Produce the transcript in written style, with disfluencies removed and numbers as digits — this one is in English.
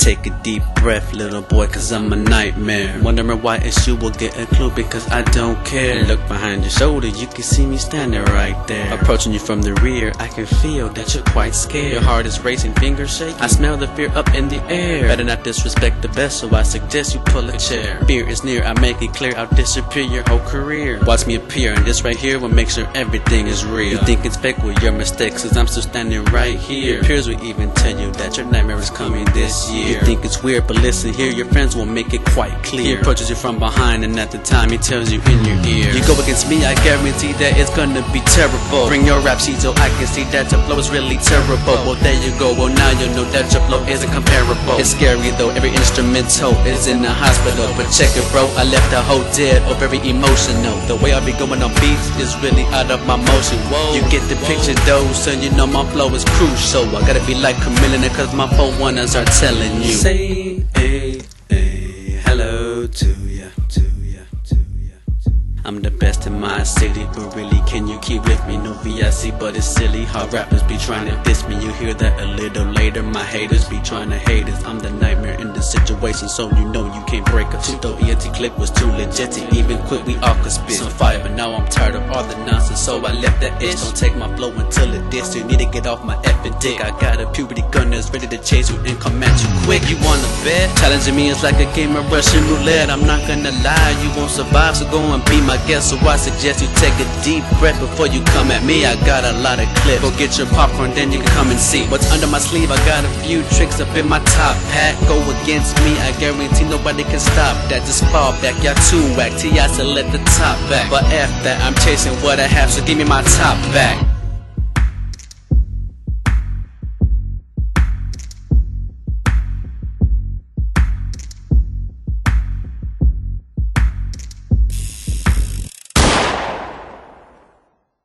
take a deep breath, little boy, cause I'm a nightmare. Wondering why it's you, will get a clue because I don't care. Look behind your shoulder, you can see me standing right there. Approaching you from the rear, I can feel that you're quite scared. Your heart is racing, fingers shaking, I smell the fear up in the air. Better not disrespect the best, so I suggest you pull a chair. Fear is near, I make it clear, I'll disappear your whole career. Watch me appear, and this right here will make sure everything is real. You think it's fake, well your mistakes, cause I'm still standing right here. Your peers will even tell you that your nightmare is coming this year. You think it's weird, but listen here, your friends will make it quite clear. He approaches you from behind, and at the time he tells you in your ear, you go against me, I guarantee that it's gonna be terrible. Bring your rap sheet so I can see that your flow is really terrible. Well there you go, well now you know that your flow isn't comparable. It's scary though, every instrumental is in the hospital. But check it bro, I left the whole dead or very emotional. The way I be going on beats is really out of my motion. You get the picture though, so you know my flow is crucial. I gotta be like Chameleon cause my 4-1ers are telling you. Say hello to ya, to ya, to ya, to ya. I'm the best in my city, but really can you keep with me? No VIC, but it's silly how rappers be trying to diss me. You hear that a little later, my haters be trying to hate us. I'm the nightmare in the situation, so you know you can't break us. Though ENT clip was too legit to even quit, we all could spit some fire, but now I'm tired of all the nonsense, so I left that itch. Don't take my flow until it diss, you need to get off my effing dick. I got a puberty gun that's ready to chase you and come at you quick. You wanna bet? Challenging me is like a game of Russian roulette. I'm not gonna lie, you won't survive, so go and be my guest. So I suggest you take a deep breath before you come at me. I got a lot of clips, go get your popcorn, then you can come and see what's under my sleeve. I got a few tricks up in my top pack. Go against me, I guarantee nobody can stop that. Just fall back, y'all too whack. T.I. said let the top back, but F that, I'm chasing what I have, so give me my top back.